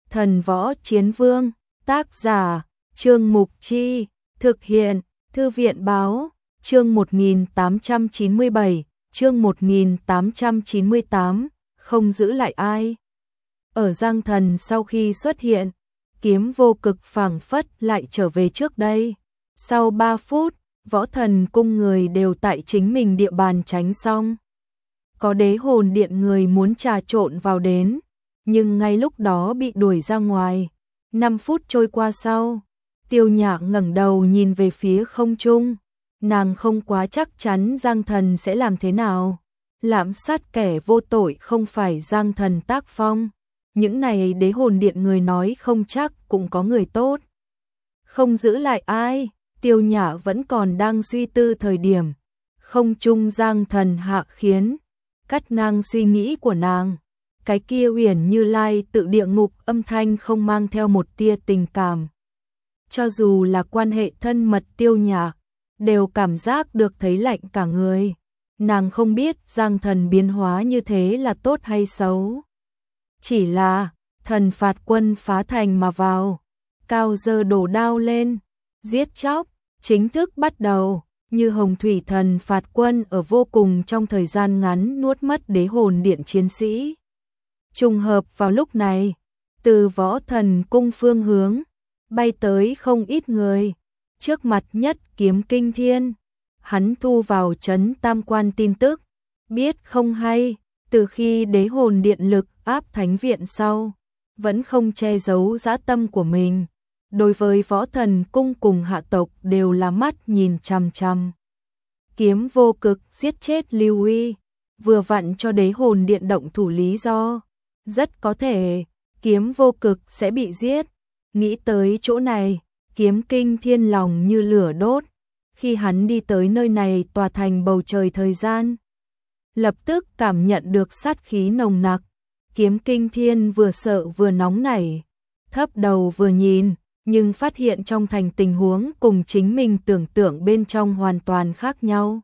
Thần Võ Chiến Vương, tác giả, Trương Mục Chi, thực hiện, Thư viện Báo, chương 1897, chương 1898, không giữ lại ai. Ở Giang Thần sau khi xuất hiện, Kiếm Vô Cực phảng phất lại trở về trước đây. Sau 3 phút, Võ Thần Cung người đều tại chính mình địa bàn tránh xong. Có Đế Hồn Điện người muốn trà trộn vào đến, nhưng ngay lúc đó bị đuổi ra ngoài. 5 phút trôi qua sau, Tiêu Nhạc ngẩng đầu nhìn về phía không trung. Nàng không quá chắc chắn Giang Thần sẽ làm thế nào. Lạm sát kẻ vô tội không phải Giang Thần tác phong. Những này Đế Hồn Điện người nói không chắc cũng có người tốt. Không giữ lại ai, Tiêu Nhã vẫn còn đang suy tư thời điểm. Không trung Giang Thần hạ khiến, cắt ngang suy nghĩ của nàng. Cái kia Uyển Như Lai tự địa ngục âm thanh không mang theo một tia tình cảm. Cho dù là quan hệ thân mật Tiêu Nhã, đều cảm giác được thấy lạnh cả người. Nàng không biết Giang Thần biến hóa như thế là tốt hay xấu. Chỉ là, thần phạt quân phá thành mà vào, cao giơ đổ đao lên, giết chóc, chính thức bắt đầu, như hồng thủy thần phạt quân ở vô cùng trong thời gian ngắn nuốt mất Đế Hồn Điện chiến sĩ. Trùng hợp vào lúc này, từ Võ Thần Cung phương hướng, bay tới không ít người, trước mặt nhất Kiếm Kinh Thiên. Hắn thu vào trấn Tam Quan tin tức, biết không hay, từ khi Đế Hồn Điện lực áp Thánh Viện sau, vẫn không che giấu dã tâm của mình. Đối với Võ Thần Cung cùng hạ tộc đều là mắt nhìn chằm chằm. Kiếm Vô Cực giết chết Lưu Uy, vừa vặn cho Đế Hồn Điện động thủ lý do. Rất có thể, Kiếm Vô Cực sẽ bị giết. Nghĩ tới chỗ này, Kiếm Kinh Thiên lòng như lửa đốt. Khi hắn đi tới nơi này tòa thành bầu trời thời gian, lập tức cảm nhận được sát khí nồng nặc. Kiếm Kinh Thiên vừa sợ vừa nóng nảy, thấp đầu vừa nhìn, nhưng phát hiện trong thành tình huống cùng chính mình tưởng tượng bên trong hoàn toàn khác nhau.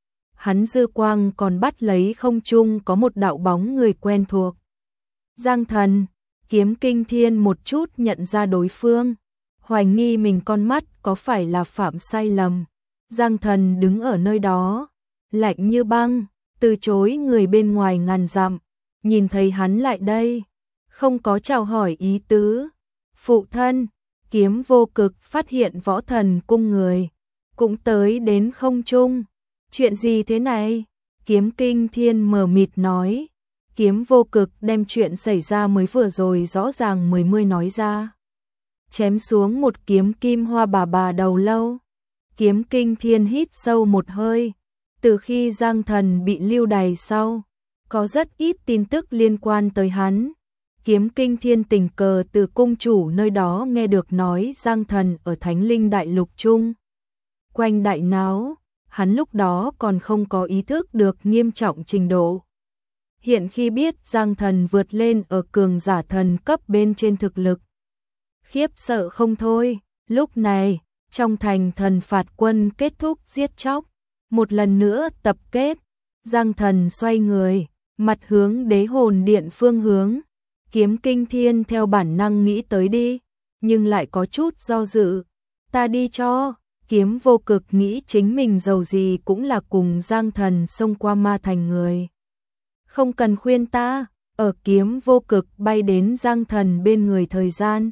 Hắn dư quang còn bắt lấy không trung có một đạo bóng người quen thuộc. Giang Thần, Kiếm Kinh Thiên một chút nhận ra đối phương, hoài nghi mình con mắt có phải là phạm sai lầm. Giang Thần đứng ở nơi đó, lạnh như băng, từ chối người bên ngoài ngàn dặm, nhìn thấy hắn lại đây, không có chào hỏi ý tứ. Phụ thân, Kiếm Vô Cực phát hiện Võ Thần Cung người, cũng tới đến không trung. Chuyện gì thế này? Kiếm Kinh Thiên mờ mịt nói. Kiếm Vô Cực đem chuyện xảy ra mới vừa rồi rõ ràng mươi nói ra. Chém xuống một kiếm kim hoa bà đầu lâu. Kiếm Kinh Thiên hít sâu một hơi. Từ khi Giang Thần bị lưu đày sau, có rất ít tin tức liên quan tới hắn. Kiếm Kinh Thiên tình cờ từ cung chủ nơi đó nghe được nói Giang Thần ở Thánh Linh Đại Lục chung quanh đại náo, hắn lúc đó còn không có ý thức được nghiêm trọng trình độ. Hiện khi biết Giang Thần vượt lên ở cường giả thần cấp bên trên thực lực, khiếp sợ không thôi. Lúc này, trong thành thần phạt quân kết thúc giết chóc, một lần nữa tập kết, Giang Thần xoay người, mặt hướng Đế Hồn Điện phương hướng. Kiếm Kinh Thiên theo bản năng nghĩ tới đi, nhưng lại có chút do dự. Ta đi cho. Kiếm Vô Cực nghĩ chính mình giàu gì cũng là cùng Giang Thần xông qua ma thành người. Không cần khuyên ta. Ở Kiếm Vô Cực bay đến Giang Thần bên người thời gian,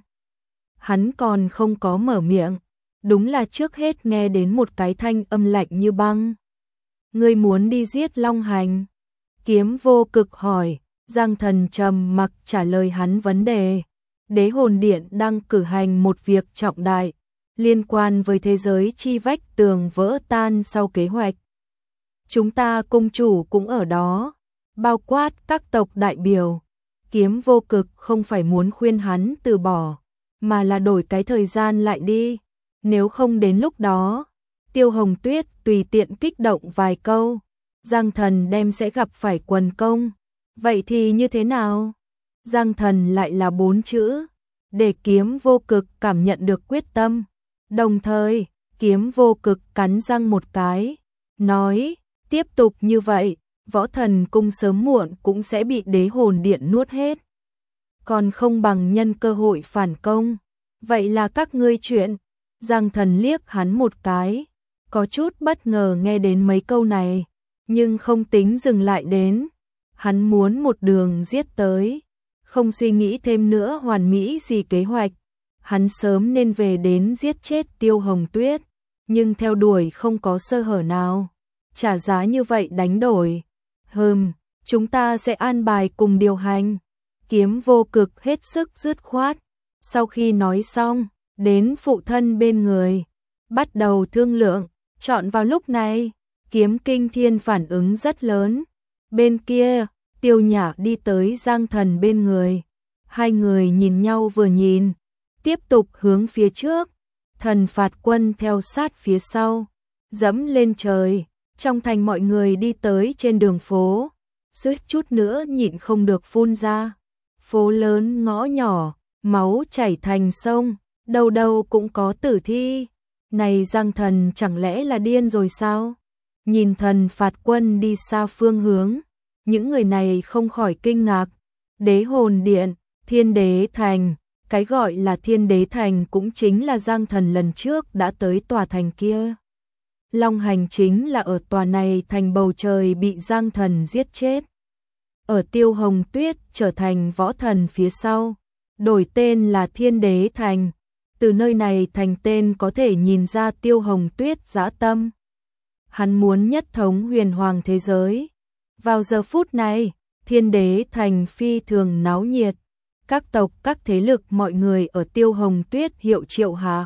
hắn còn không có mở miệng, đúng là trước hết nghe đến một cái thanh âm lạnh như băng. Ngươi muốn đi giết Long Hành? Kiếm Vô Cực hỏi. Giang Thần trầm mặc trả lời hắn vấn đề. Đế Hồn Điện đang cử hành một việc trọng đại, liên quan với thế giới chi vách tường vỡ tan sau kế hoạch. Chúng ta cung chủ cũng ở đó, bao quát các tộc đại biểu. Kiếm Vô Cực không phải muốn khuyên hắn từ bỏ, mà là đổi cái thời gian lại đi. Nếu không đến lúc đó, Tiêu Hồng Tuyết tùy tiện kích động vài câu, Giang Thần đem sẽ gặp phải quần công. Vậy thì như thế nào? Giang Thần lại là 4 chữ, để Kiếm Vô Cực cảm nhận được quyết tâm. Đồng thời, Kiếm Vô Cực cắn răng một cái, nói, tiếp tục như vậy, Võ Thần Cung sớm muộn cũng sẽ bị Đế Hồn Điện nuốt hết. còn không bằng nhân cơ hội phản công. Vậy là các ngươi chuyện. Giang Thần liếc hắn một cái, có chút bất ngờ nghe đến mấy câu này, nhưng không tính dừng lại đến. Hắn muốn một đường giết tới, không suy nghĩ thêm nữa hoàn mỹ gì kế hoạch. Hắn sớm nên về đến giết chết Tiêu Hồng Tuyết, nhưng theo đuổi không có sơ hở nào. Trả giá như vậy đánh đổi. Chúng ta sẽ an bài cùng điều hành. Kiếm Vô Cực hết sức dứt khoát. Sau khi nói xong, đến phụ thân bên người, bắt đầu thương lượng. Chọn vào lúc này, Kiếm Kinh Thiên phản ứng rất lớn. Bên kia, Tiêu Nhã đi tới Giang Thần bên người. Hai người nhìn nhau vừa nhìn, tiếp tục hướng phía trước. Thần Phạt Quân theo sát phía sau, dẫm lên trời. Trong thành mọi người đi tới trên đường phố, suýt chút nữa nhịn không được phun ra. Phố lớn ngõ nhỏ, máu chảy thành sông, đâu đâu cũng có tử thi. Này Giang Thần chẳng lẽ là điên rồi sao? Nhìn Thần Phạt Quân đi xa phương hướng, những người này không khỏi kinh ngạc. Đế Hồn Điện, Thiên Đế Thành, cái gọi là Thiên Đế Thành cũng chính là Giang Thần lần trước đã tới tòa thành kia. Long Hành chính là ở tòa này thành bầu trời bị Giang Thần giết chết. Ở Tiêu Hồng Tuyết trở thành võ thần phía sau, đổi tên là Thiên Đế Thành. Từ nơi này thành tên có thể nhìn ra Tiêu Hồng Tuyết dã tâm. Hắn muốn nhất thống huyền hoàng thế giới. Vào giờ phút này, Thiên Đế Thành phi thường náo nhiệt. Các tộc, các thế lực mọi người ở Tiêu Hồng Tuyết hiệu triệu hạ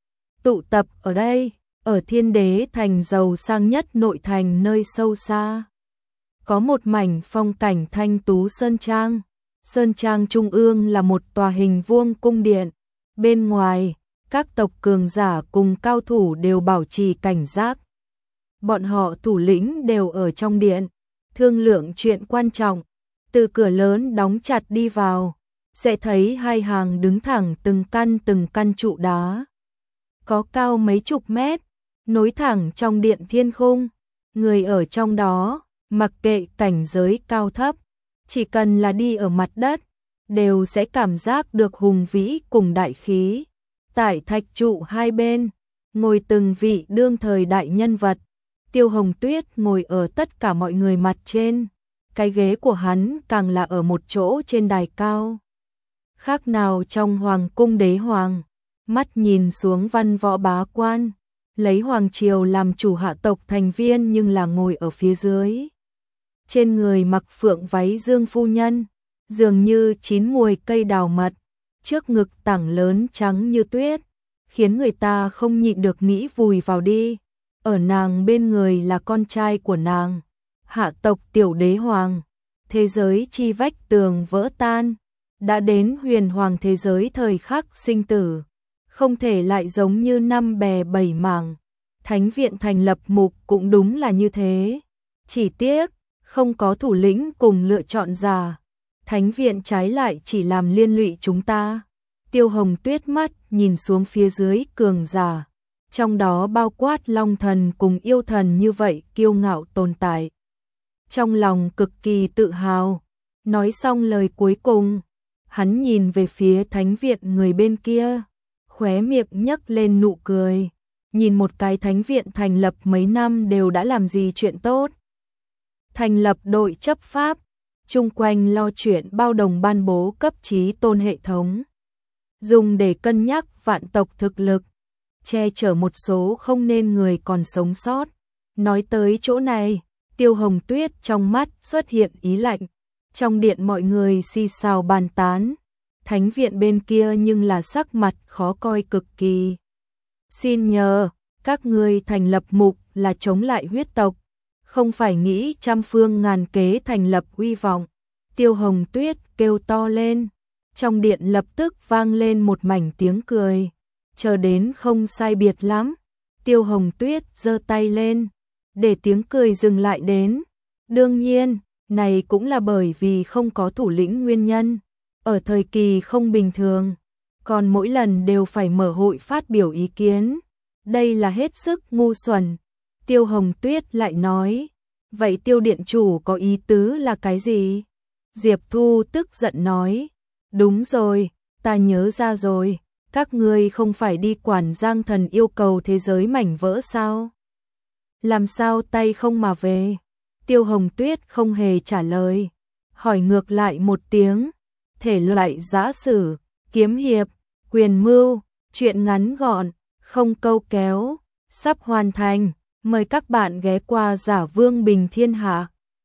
tụ tập ở đây, ở Thiên Đế Thành giàu sang nhất nội thành nơi sâu xa. Có một mảnh phong cảnh thanh tú sơn trang. Sơn trang trung ương là một tòa hình vuông cung điện. Bên ngoài, các tộc cường giả cùng cao thủ đều bảo trì cảnh giác. Bọn họ thủ lĩnh đều ở trong điện, thương lượng chuyện quan trọng. Từ cửa lớn đóng chặt đi vào, sẽ thấy hai hàng đứng thẳng từng căn trụ đá. Có cao mấy chục mét, nối thẳng trong điện thiên khung. Người ở trong đó, mặc kệ cảnh giới cao thấp, chỉ cần là đi ở mặt đất, đều sẽ cảm giác được hùng vĩ cùng đại khí. Tại thạch trụ hai bên, ngồi từng vị đương thời đại nhân vật. Tiêu Hồng Tuyết ngồi ở tất cả mọi người mặt trên, cái ghế của hắn càng là ở một chỗ trên đài cao. Khác nào trong hoàng cung đế hoàng, mắt nhìn xuống văn võ bá quan, lấy hoàng triều làm chủ hạ tộc thành viên nhưng là ngồi ở phía dưới. Trên người mặc phượng váy Dương phu nhân, dường như chín muồi cây đào mật, trước ngực tảng lớn trắng như tuyết, khiến người ta không nhịn được nghĩ vùi vào đi. Ở nàng bên người là con trai của nàng, hạ tộc tiểu đế hoàng. Thế giới chi vách tường vỡ tan, đã đến huyền hoàng thế giới thời khắc sinh tử, không thể lại giống như năm bè bảy mảng. Thánh viện thành lập mục cũng đúng là như thế, chỉ tiếc không có thủ lĩnh cùng lựa chọn giả. Thánh viện trái lại chỉ làm liên lụy chúng ta. Tiêu Hồng Tuyết mắt nhìn xuống phía dưới cường giả, trong đó bao quát long thần cùng yêu thần như vậy kiêu ngạo tồn tại. Trong lòng cực kỳ tự hào, nói xong lời cuối cùng, hắn nhìn về phía thánh viện người bên kia, khóe miệng nhấc lên nụ cười, nhìn một cái thánh viện thành lập mấy năm đều đã làm gì chuyện tốt. Thành lập đội chấp pháp, chung quanh lo chuyện bao đồng ban bố cấp chí tôn hệ thống, dùng để cân nhắc vạn tộc thực lực, che chở một số không nên người còn sống sót. Nói tới chỗ này, Tiêu Hồng Tuyết trong mắt xuất hiện ý lạnh. Trong điện mọi người xì xào bàn tán, thánh viện bên kia nhưng là sắc mặt khó coi cực kỳ. Xin nhờ, các ngươi thành lập mục là chống lại huyết tộc, không phải nghĩ trăm phương ngàn kế thành lập uy vọng. Tiêu Hồng Tuyết kêu to lên, trong điện lập tức vang lên một mảnh tiếng cười. Chờ đến không sai biệt lắm, Tiêu Hồng Tuyết giơ tay lên, để tiếng cười dừng lại đến. Đương nhiên, này cũng là bởi vì không có thủ lĩnh nguyên nhân. Ở thời kỳ không bình thường, còn mỗi lần đều phải mở hội phát biểu ý kiến. Đây là hết sức ngu xuẩn. Tiêu Hồng Tuyết lại nói, vậy Tiêu điện chủ có ý tứ là cái gì? Diệp Thu tức giận nói, Đúng rồi, ta nhớ ra rồi, các ngươi không phải đi quản Giang Thần yêu cầu thế giới mảnh vỡ sao? Làm sao tay không mà về? Tiêu Hồng Tuyết không hề trả lời, hỏi ngược lại một tiếng, thể loại giã sử, kiếm hiệp, quyền mưu, truyện ngắn gọn, không câu kéo, sắp hoàn thành, mời các bạn ghé qua Giả Vương Bình Thiên Hạ.